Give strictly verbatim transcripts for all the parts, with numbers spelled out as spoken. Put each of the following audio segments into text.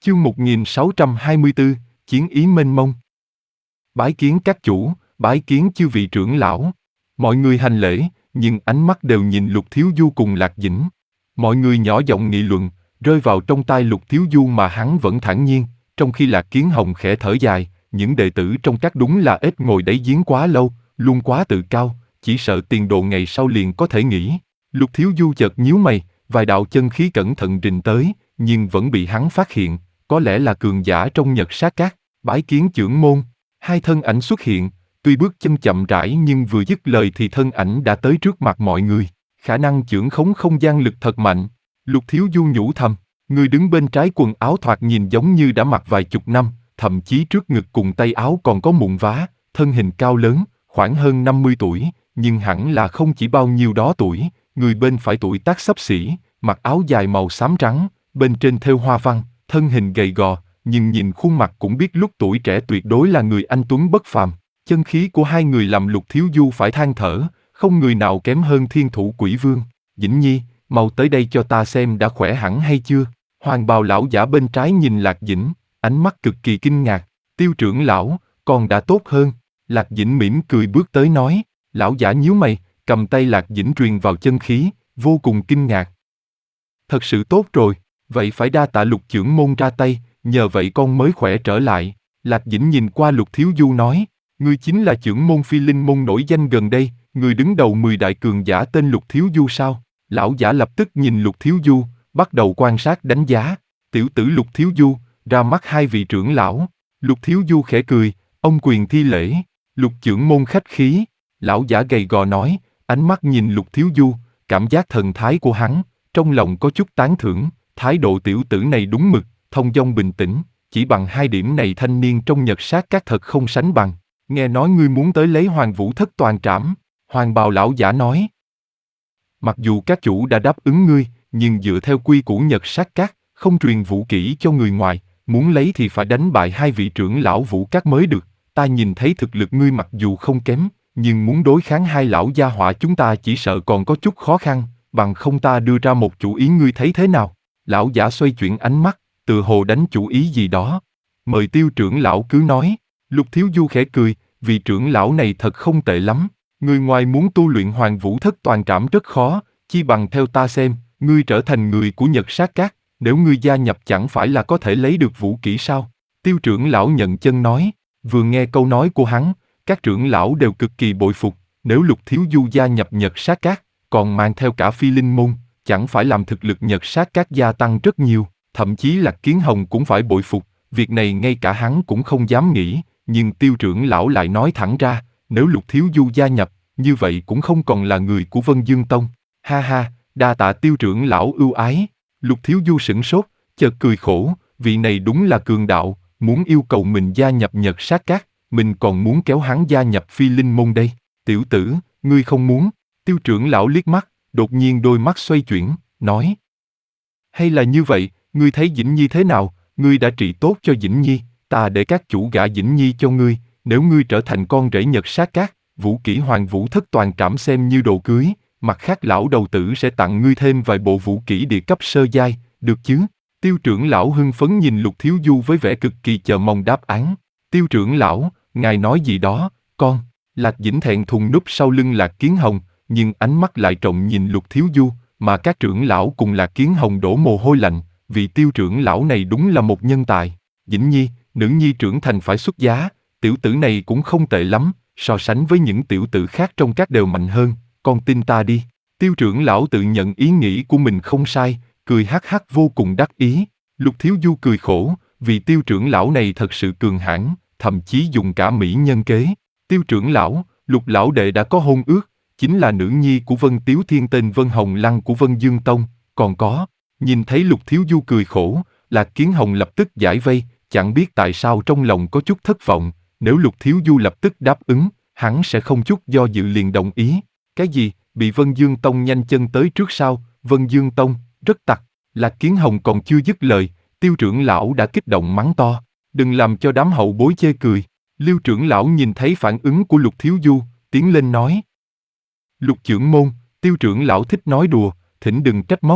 Chương một nghìn sáu trăm hai mươi tư, Chiến ý mênh mông. Bái kiến các chủ, bái kiến chư vị trưởng lão. Mọi người hành lễ, nhưng ánh mắt đều nhìn Lục Thiếu Du cùng Lạc Dĩnh. Mọi người nhỏ giọng nghị luận, rơi vào trong tai Lục Thiếu Du mà hắn vẫn thản nhiên, trong khi Lạc Kiến Hồng khẽ thở dài, những đệ tử trong các đúng là ít ngồi đáy giếng quá lâu, luôn quá tự cao, chỉ sợ tiền đồ ngày sau liền có thể nghĩ. Lục Thiếu Du chợt nhíu mày, vài đạo chân khí cẩn thận rình tới, nhưng vẫn bị hắn phát hiện, có lẽ là cường giả trong Nhật Sát Các. Bái kiến trưởng môn. Hai thân ảnh xuất hiện, tuy bước chân chậm rãi nhưng vừa dứt lời thì thân ảnh đã tới trước mặt mọi người. Khả năng chưởng khống không gian lực thật mạnh. Lục Thiếu Du nhủ thầm, người đứng bên trái quần áo thoạt nhìn giống như đã mặc vài chục năm, thậm chí trước ngực cùng tay áo còn có mụn vá, thân hình cao lớn, khoảng hơn năm mươi tuổi, nhưng hẳn là không chỉ bao nhiêu đó tuổi. Người bên phải tuổi tác xấp xỉ, mặc áo dài màu xám trắng, bên trên thêu hoa văn, thân hình gầy gò, nhưng nhìn khuôn mặt cũng biết lúc tuổi trẻ tuyệt đối là người anh tuấn bất phàm. Chân khí của hai người làm Lục Thiếu Du phải than thở, không người nào kém hơn Thiên Thủ Quỷ Vương. Dĩnh Nhi, mau tới đây cho ta xem đã khỏe hẳn hay chưa. Hoàng bào lão giả bên trái nhìn Lạc Dĩnh, ánh mắt cực kỳ kinh ngạc. Tiêu trưởng lão, con đã tốt hơn. Lạc Dĩnh mỉm cười bước tới nói. Lão giả nhíu mày, cầm tay Lạc Dĩnh truyền vào chân khí, vô cùng kinh ngạc. Thật sự tốt rồi, vậy phải đa tạ Lục trưởng môn ra tay, nhờ vậy con mới khỏe trở lại. Lạc Dĩnh nhìn qua Lục Thiếu Du nói, ngươi chính là trưởng môn Phi Linh môn nổi danh gần đây, người đứng đầu mười đại cường giả tên Lục Thiếu Du sao? Lão giả lập tức nhìn Lục Thiếu Du, bắt đầu quan sát đánh giá. Tiểu tử Lục Thiếu Du, ra mắt hai vị trưởng lão. Lục Thiếu Du khẽ cười, ông quyền thi lễ. Lục trưởng môn khách khí. Lão giả gầy gò nói, ánh mắt nhìn Lục Thiếu Du, cảm giác thần thái của hắn, trong lòng có chút tán thưởng, thái độ tiểu tử này đúng mực, thông dong bình tĩnh, chỉ bằng hai điểm này thanh niên trong Nhật Sát Các thật không sánh bằng. Nghe nói ngươi muốn tới lấy Hoàng Vũ Thất toàn trảm, Hoàng bào lão giả nói. Mặc dù các chủ đã đáp ứng ngươi, nhưng dựa theo quy củ Nhật Sát Các, không truyền vũ kỹ cho người ngoài, muốn lấy thì phải đánh bại hai vị trưởng lão Vũ Các mới được. Ta nhìn thấy thực lực ngươi mặc dù không kém, nhưng muốn đối kháng hai lão gia hỏa chúng ta chỉ sợ còn có chút khó khăn, bằng không ta đưa ra một chủ ý ngươi thấy thế nào? Lão giả xoay chuyển ánh mắt, tự hồ đánh chủ ý gì đó. Mời Tiêu trưởng lão cứ nói. Lục Thiếu Du khẽ cười, vị trưởng lão này thật không tệ lắm. Người ngoài muốn tu luyện Hoàng Vũ Thất toàn trảm rất khó, chi bằng theo ta xem, ngươi trở thành người của Nhật Sát Các, nếu ngươi gia nhập chẳng phải là có thể lấy được vũ kỹ sao? Tiêu trưởng lão nhận chân nói. Vừa nghe câu nói của hắn, các trưởng lão đều cực kỳ bội phục, nếu Lục Thiếu Du gia nhập Nhật Sát Các, còn mang theo cả Phi Linh môn, chẳng phải làm thực lực Nhật Sát Các gia tăng rất nhiều, thậm chí Lạc Kiến Hồng cũng phải bội phục, việc này ngay cả hắn cũng không dám nghĩ, nhưng Tiêu trưởng lão lại nói thẳng ra, nếu Lục Thiếu Du gia nhập, như vậy cũng không còn là người của Vân Dương Tông. Ha ha, đa tạ Tiêu trưởng lão ưu ái. Lục Thiếu Du sửng sốt, chợt cười khổ, vị này đúng là cường đạo, muốn yêu cầu mình gia nhập Nhật Sát Các, mình còn muốn kéo hắn gia nhập Phi Linh môn đây. Tiểu tử, ngươi không muốn? Tiêu trưởng lão liếc mắt, đột nhiên đôi mắt xoay chuyển, nói. Hay là như vậy, ngươi thấy Dĩnh Nhi thế nào? Ngươi đã trị tốt cho Dĩnh Nhi, ta để các chủ gả Dĩnh Nhi cho ngươi, nếu ngươi trở thành con rể Nhật Sát Các, vũ kỹ Hoàng Vũ Thất toàn trảm xem như đồ cưới, mặt khác lão đầu tử sẽ tặng ngươi thêm vài bộ vũ kỹ địa cấp sơ giai, được chứ? Tiêu trưởng lão hưng phấn nhìn Lục Thiếu Du với vẻ cực kỳ chờ mong đáp án. Tiêu trưởng lão, ngài nói gì đó, con? Lạc Dĩnh thẹn thùng núp sau lưng Lạc Kiến Hồng, nhưng ánh mắt lại trộm nhìn Lục Thiếu Du, mà các trưởng lão cùng Lạc Kiến Hồng đổ mồ hôi lạnh, vị tiêu trưởng lão này đúng là một nhân tài. Dĩnh Nhi, nữ nhi trưởng thành phải xuất giá, tiểu tử này cũng không tệ lắm, so sánh với những tiểu tử khác trong các đều mạnh hơn, con tin ta đi. Tiêu trưởng lão tự nhận ý nghĩ của mình không sai, cười hắc hắc vô cùng đắc ý. Lục Thiếu Du cười khổ, vì tiêu trưởng lão này thật sự cường hãn, thậm chí dùng cả mỹ nhân kế. Tiêu trưởng lão, Lục lão đệ đã có hôn ước, chính là nữ nhi của Vân Tiếu Thiên tên Vân Hồng Lăng của Vân Dương Tông, còn có. Nhìn thấy Lục Thiếu Du cười khổ, Lạc Kiến Hồng lập tức giải vây, chẳng biết tại sao trong lòng có chút thất vọng, nếu Lục Thiếu Du lập tức đáp ứng, hắn sẽ không chút do dự liền đồng ý. Cái gì, bị Vân Dương Tông nhanh chân tới trước sao? Vân Dương Tông, rất tặc. Lạc Kiến Hồng còn chưa dứt lời, Tiêu trưởng lão đã kích động mắng to, đừng làm cho đám hậu bối chê cười. Lưu trưởng lão nhìn thấy phản ứng của Lục Thiếu Du, tiến lên nói. Lục trưởng môn, Tiêu trưởng lão thích nói đùa, thỉnh đừng trách móc.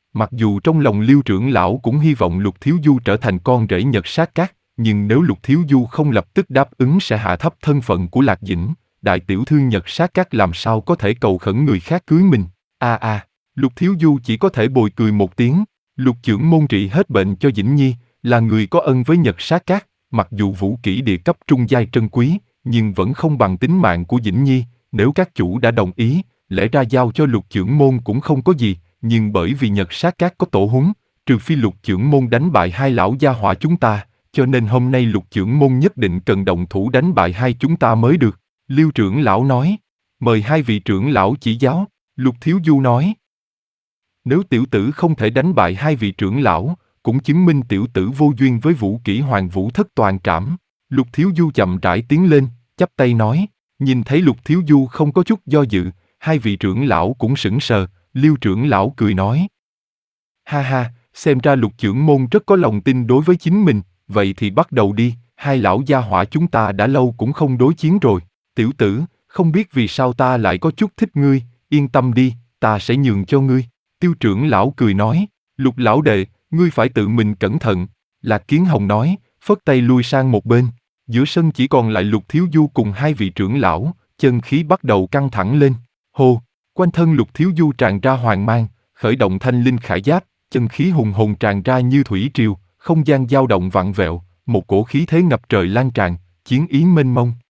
Mặc dù trong lòng Liêu trưởng lão cũng hy vọng Lục Thiếu Du trở thành con rể Nhật Sát Các, nhưng nếu Lục Thiếu Du không lập tức đáp ứng sẽ hạ thấp thân phận của Lạc Dĩnh, đại tiểu thư Nhật Sát Các làm sao có thể cầu khẩn người khác cưới mình. A a, à, Lục Thiếu Du chỉ có thể bồi cười một tiếng. Lục trưởng môn trị hết bệnh cho Dĩnh Nhi, là người có ân với Nhật Sát Các, mặc dù vũ kỹ địa cấp trung giai trân quý, nhưng vẫn không bằng tính mạng của Dĩnh Nhi. Nếu các chủ đã đồng ý, lẽ ra giao cho Lục trưởng môn cũng không có gì, nhưng bởi vì Nhật Sát Các có tổ huấn, trừ phi Lục trưởng môn đánh bại hai lão gia hỏa chúng ta, cho nên hôm nay Lục trưởng môn nhất định cần động thủ đánh bại hai chúng ta mới được. Liêu trưởng lão nói, mời hai vị trưởng lão chỉ giáo. Lục Thiếu Du nói, nếu tiểu tử không thể đánh bại hai vị trưởng lão, cũng chứng minh tiểu tử vô duyên với vũ kỹ Hoàng Vũ Thất Toàn Trảm. Lục Thiếu Du chậm rãi tiến lên, chắp tay nói, nhìn thấy Lục Thiếu Du không có chút do dự, hai vị trưởng lão cũng sững sờ. Liêu trưởng lão cười nói, ha ha, xem ra Lục trưởng môn rất có lòng tin đối với chính mình, vậy thì bắt đầu đi, hai lão gia hỏa chúng ta đã lâu cũng không đối chiến rồi. Tiểu tử, không biết vì sao ta lại có chút thích ngươi, yên tâm đi, ta sẽ nhường cho ngươi. Tiêu trưởng lão cười nói, Lục lão đệ, ngươi phải tự mình cẩn thận. Lạc Kiến Hồng nói, phất tay lui sang một bên. Giữa sân chỉ còn lại Lục Thiếu Du cùng hai vị trưởng lão, chân khí bắt đầu căng thẳng lên. Hô, quanh thân Lục Thiếu Du tràn ra hoàng mang, khởi động thanh linh khải giáp, chân khí hùng hồn tràn ra như thủy triều, không gian dao động vặn vẹo, một cổ khí thế ngập trời lan tràn, chiến ý mênh mông.